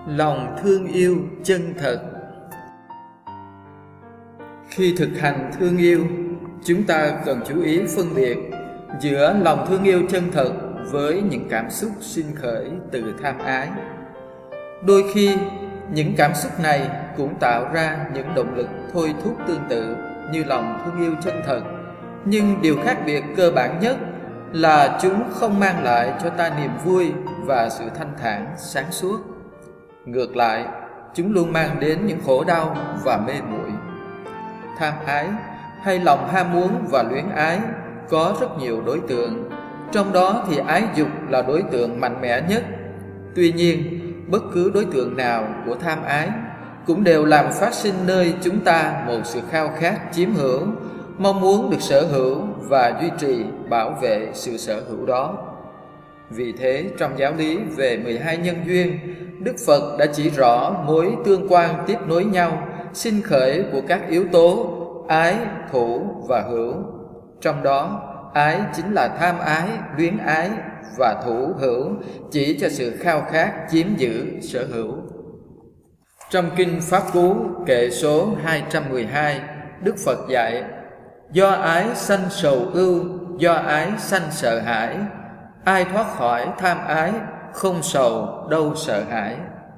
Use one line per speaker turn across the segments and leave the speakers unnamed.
Lòng thương yêu chân thật. Khi thực hành thương yêu, chúng ta cần chú ý phân biệt giữa lòng thương yêu chân thật với những cảm xúc sinh khởi từ tham ái. Đôi khi, những cảm xúc này cũng tạo ra những động lực thôi thúc tương tự như lòng thương yêu chân thật, nhưng điều khác biệt cơ bản nhất là chúng không mang lại cho ta niềm vui và sự thanh thản sáng suốt. Ngược lại, chúng luôn mang đến những khổ đau và mê muội. Tham ái hay lòng ham muốn và luyến ái có rất nhiều đối tượng, trong đó thì ái dục là đối tượng mạnh mẽ nhất. Tuy nhiên, bất cứ đối tượng nào của tham ái cũng đều làm phát sinh nơi chúng ta một sự khao khát chiếm hữu, mong muốn được sở hữu và duy trì, bảo vệ sự sở hữu đó. Vì thế, trong giáo lý về 12 nhân duyên, Đức Phật đã chỉ rõ mối tương quan tiếp nối nhau, sinh khởi của các yếu tố ái, thủ và hữu. Trong đó, ái chính là tham ái, luyến ái, và thủ hữu chỉ cho sự khao khát chiếm giữ, sở hữu. Trong Kinh Pháp Cú kệ số 212, Đức Phật dạy: do ái sanh sầu ưu, do ái sanh sợ hãi. Ai thoát khỏi tham ái, không sầu đâu sợ hãi.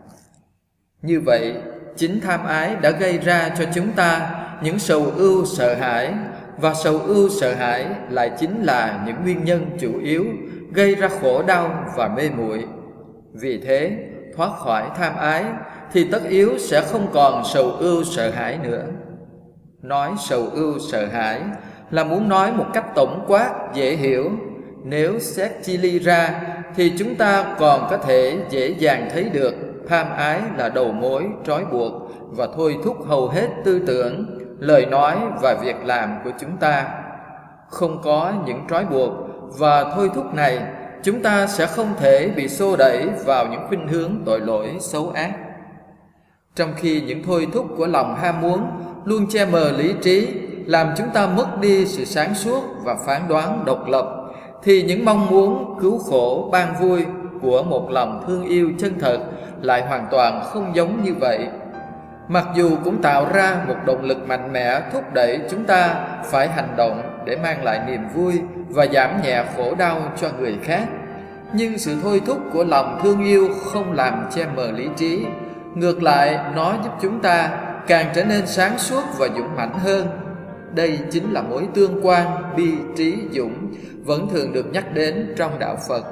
Như vậy, chính tham ái đã gây ra cho chúng ta những sầu ưu sợ hãi, và sầu ưu sợ hãi lại chính là những nguyên nhân chủ yếu gây ra khổ đau và mê muội. Vì thế, thoát khỏi tham ái thì tất yếu sẽ không còn sầu ưu sợ hãi nữa. Nói sầu ưu sợ hãi là muốn nói một cách tổng quát, dễ hiểu. Nếu xét chi ly ra thì chúng ta còn có thể dễ dàng thấy được tham ái là đầu mối trói buộc và thôi thúc hầu hết tư tưởng, lời nói và việc làm của chúng ta. Không có những trói buộc và thôi thúc này, chúng ta sẽ không thể bị xô đẩy vào những khuynh hướng tội lỗi xấu ác. Trong khi những thôi thúc của lòng ham muốn luôn che mờ lý trí, làm chúng ta mất đi sự sáng suốt và phán đoán độc lập, thì những mong muốn cứu khổ ban vui của một lòng thương yêu chân thật lại hoàn toàn không giống như vậy. Mặc dù cũng tạo ra một động lực mạnh mẽ thúc đẩy chúng ta phải hành động để mang lại niềm vui và giảm nhẹ khổ đau cho người khác, nhưng sự thôi thúc của lòng thương yêu không làm che mờ lý trí. Ngược lại, nó giúp chúng ta càng trở nên sáng suốt và dũng mãnh hơn. Đây chính là mối tương quan bi trí dũng vẫn thường được nhắc đến trong đạo Phật.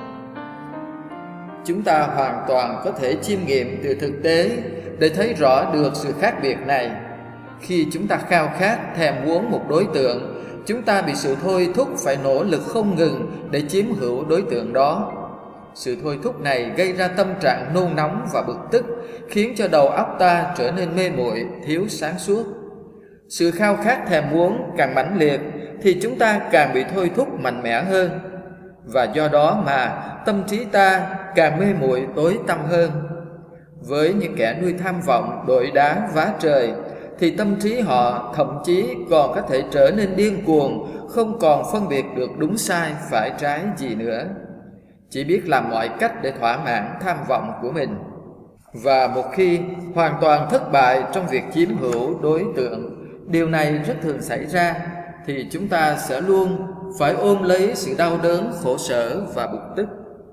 Chúng ta hoàn toàn có thể chiêm nghiệm từ thực tế để thấy rõ được sự khác biệt này. Khi chúng ta khao khát, thèm muốn một đối tượng, chúng ta bị sự thôi thúc phải nỗ lực không ngừng để chiếm hữu đối tượng đó. Sự thôi thúc này gây ra tâm trạng nôn nóng và bực tức, khiến cho đầu óc ta trở nên mê muội, thiếu sáng suốt. Sự khao khát thèm muốn càng mãnh liệt thì chúng ta càng bị thôi thúc mạnh mẽ hơn, và do đó mà tâm trí ta càng mê muội tối tăm hơn. Với những kẻ nuôi tham vọng đội đá vá trời thì tâm trí họ thậm chí còn có thể trở nên điên cuồng, không còn phân biệt được đúng sai, phải trái gì nữa, chỉ biết làm mọi cách để thỏa mãn tham vọng của mình. Và một khi hoàn toàn thất bại trong việc chiếm hữu đối tượng, điều này rất thường xảy ra, thì chúng ta sẽ luôn phải ôm lấy sự đau đớn, khổ sở và bực tức.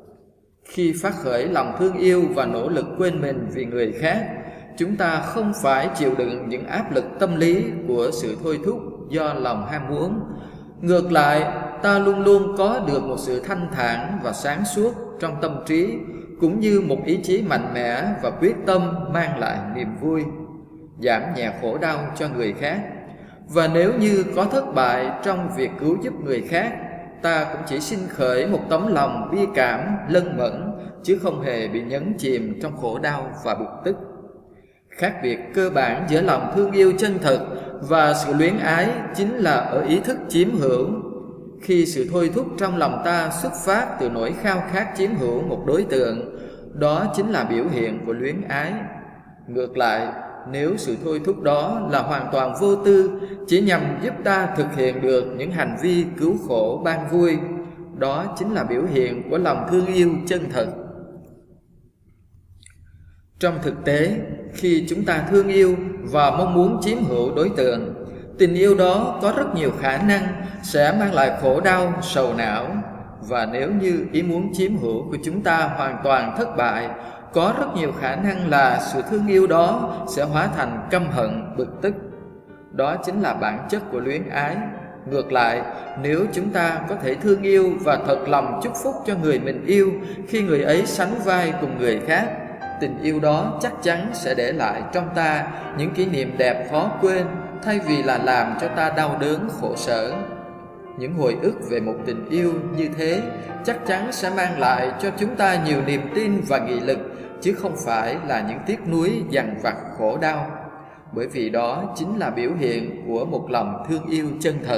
Khi phát khởi lòng thương yêu và nỗ lực quên mình vì người khác, chúng ta không phải chịu đựng những áp lực tâm lý của sự thôi thúc do lòng ham muốn. Ngược lại, ta luôn luôn có được một sự thanh thản và sáng suốt trong tâm trí, cũng như một ý chí mạnh mẽ và quyết tâm mang lại niềm vui, giảm nhẹ khổ đau cho người khác. Và nếu như có thất bại trong việc cứu giúp người khác, ta cũng chỉ sinh khởi một tấm lòng bi cảm, lân mẫn, chứ không hề bị nhấn chìm trong khổ đau và bực tức. Khác biệt cơ bản giữa lòng thương yêu chân thật và sự luyến ái chính là ở ý thức chiếm hữu. Khi sự thôi thúc trong lòng ta xuất phát từ nỗi khao khát chiếm hữu một đối tượng, đó chính là biểu hiện của luyến ái. Ngược lại, nếu sự thôi thúc đó là hoàn toàn vô tư, chỉ nhằm giúp ta thực hiện được những hành vi cứu khổ ban vui, đó chính là biểu hiện của lòng thương yêu chân thật. Trong thực tế, khi chúng ta thương yêu và mong muốn chiếm hữu đối tượng, tình yêu đó có rất nhiều khả năng sẽ mang lại khổ đau, sầu não. Và nếu như ý muốn chiếm hữu của chúng ta hoàn toàn thất bại, có rất nhiều khả năng là sự thương yêu đó sẽ hóa thành căm hận, bực tức. Đó chính là bản chất của luyến ái. Ngược lại, nếu chúng ta có thể thương yêu và thật lòng chúc phúc cho người mình yêu khi người ấy sánh vai cùng người khác, tình yêu đó chắc chắn sẽ để lại trong ta những kỷ niệm đẹp khó quên, thay vì là làm cho ta đau đớn khổ sở. Những hồi ức về một tình yêu như thế chắc chắn sẽ mang lại cho chúng ta nhiều niềm tin và nghị lực, chứ không phải là những tiếc nuối dằn vặt khổ đau. Bởi vì đó chính là biểu hiện của một lòng thương yêu chân thật.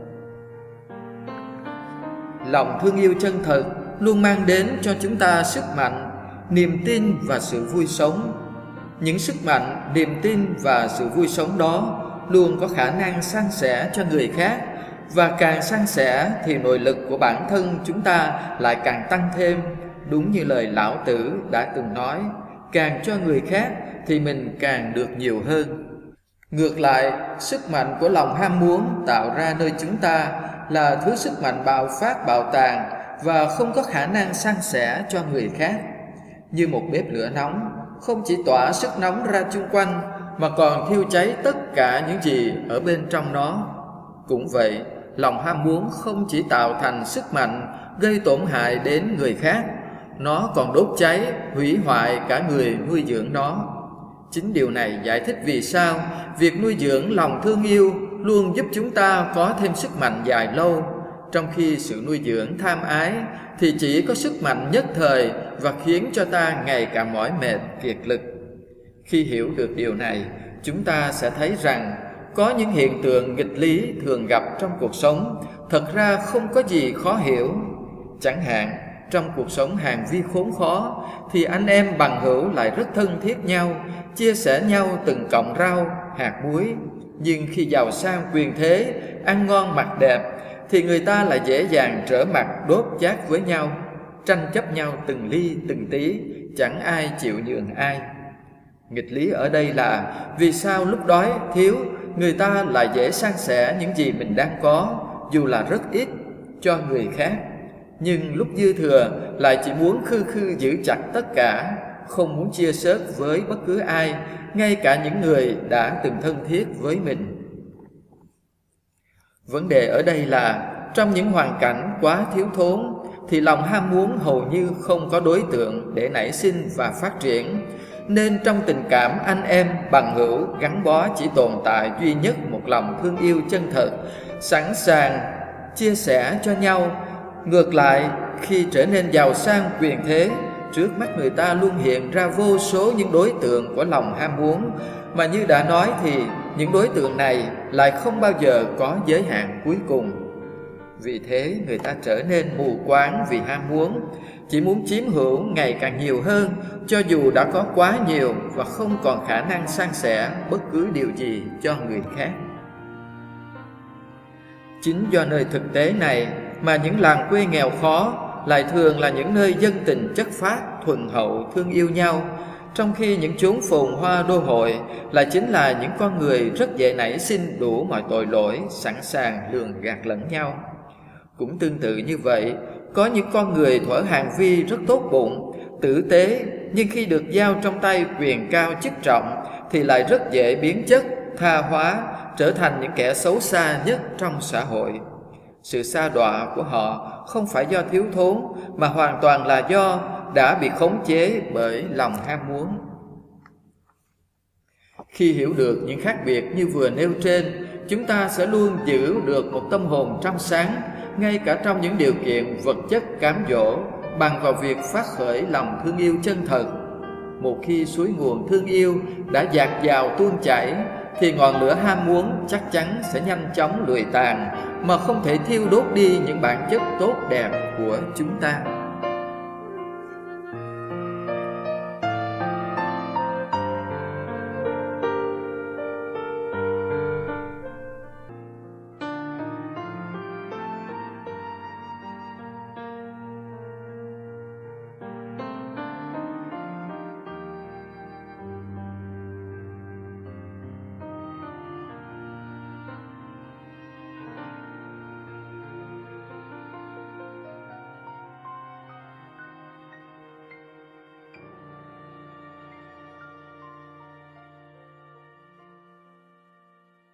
Lòng thương yêu chân thật luôn mang đến cho chúng ta sức mạnh, niềm tin và sự vui sống. Những sức mạnh, niềm tin và sự vui sống đó luôn có khả năng san sẻ cho người khác, và càng san sẻ thì nội lực của bản thân chúng ta lại càng tăng thêm. Đúng như lời Lão Tử đã từng nói, càng cho người khác thì mình càng được nhiều hơn. Ngược lại, sức mạnh của lòng ham muốn tạo ra nơi chúng ta là thứ sức mạnh bạo phát bạo tàn và không có khả năng san sẻ cho người khác. Như một bếp lửa nóng, không chỉ tỏa sức nóng ra chung quanh mà còn thiêu cháy tất cả những gì ở bên trong nó. Cũng vậy, lòng ham muốn không chỉ tạo thành sức mạnh gây tổn hại đến người khác, nó còn đốt cháy, hủy hoại cả người nuôi dưỡng nó. Chính điều này giải thích vì sao việc nuôi dưỡng lòng thương yêu luôn giúp chúng ta có thêm sức mạnh dài lâu, trong khi sự nuôi dưỡng tham ái thì chỉ có sức mạnh nhất thời và khiến cho ta ngày càng mỏi mệt, kiệt lực. Khi hiểu được điều này, chúng ta sẽ thấy rằng có những hiện tượng nghịch lý thường gặp trong cuộc sống thật ra không có gì khó hiểu. Chẳng hạn, trong cuộc sống hàng vi khốn khó thì anh em bằng hữu lại rất thân thiết nhau, chia sẻ nhau từng cọng rau, hạt muối. Nhưng khi giàu sang quyền thế, ăn ngon mặc đẹp thì người ta lại dễ dàng trở mặt đốt chát với nhau, tranh chấp nhau từng ly từng tí, chẳng ai chịu nhường ai. Nghịch lý ở đây là vì sao lúc đói thiếu, người ta lại dễ san sẻ những gì mình đang có, dù là rất ít, cho người khác. Nhưng lúc dư thừa lại chỉ muốn khư khư giữ chặt tất cả, không muốn chia sớt với bất cứ ai, ngay cả những người đã từng thân thiết với mình. Vấn đề ở đây là trong những hoàn cảnh quá thiếu thốn thì lòng ham muốn hầu như không có đối tượng để nảy sinh và phát triển, nên trong tình cảm anh em bằng hữu gắn bó chỉ tồn tại duy nhất một lòng thương yêu chân thật, sẵn sàng chia sẻ cho nhau. Ngược lại, khi trở nên giàu sang quyền thế, trước mắt người ta luôn hiện ra vô số những đối tượng của lòng ham muốn, mà như đã nói thì những đối tượng này lại không bao giờ có giới hạn cuối cùng. Vì thế người ta trở nên mù quáng vì ham muốn, chỉ muốn chiếm hữu ngày càng nhiều hơn, cho dù đã có quá nhiều và không còn khả năng san sẻ bất cứ điều gì cho người khác. Chính do nơi thực tế này mà những làng quê nghèo khó lại thường là những nơi dân tình chất phác, thuần hậu, thương yêu nhau, trong khi những chốn phồn hoa đô hội lại chính là những con người rất dễ nảy sinh đủ mọi tội lỗi, sẵn sàng lường gạt lẫn nhau. Cũng tương tự như vậy, có những con người thuở hàng vi rất tốt bụng, tử tế, nhưng khi được giao trong tay quyền cao chức trọng thì lại rất dễ biến chất, tha hóa, trở thành những kẻ xấu xa nhất trong xã hội. Sự sa đọa của họ không phải do thiếu thốn, mà hoàn toàn là do đã bị khống chế bởi lòng ham muốn. Khi hiểu được những khác biệt như vừa nêu trên, chúng ta sẽ luôn giữ được một tâm hồn trong sáng, ngay cả trong những điều kiện vật chất cám dỗ, bằng vào việc phát khởi lòng thương yêu chân thật. Một khi suối nguồn thương yêu đã dạt dào tuôn chảy, thì ngọn lửa ham muốn chắc chắn sẽ nhanh chóng lụi tàn, mà không thể thiêu đốt đi những bản chất tốt đẹp của chúng ta.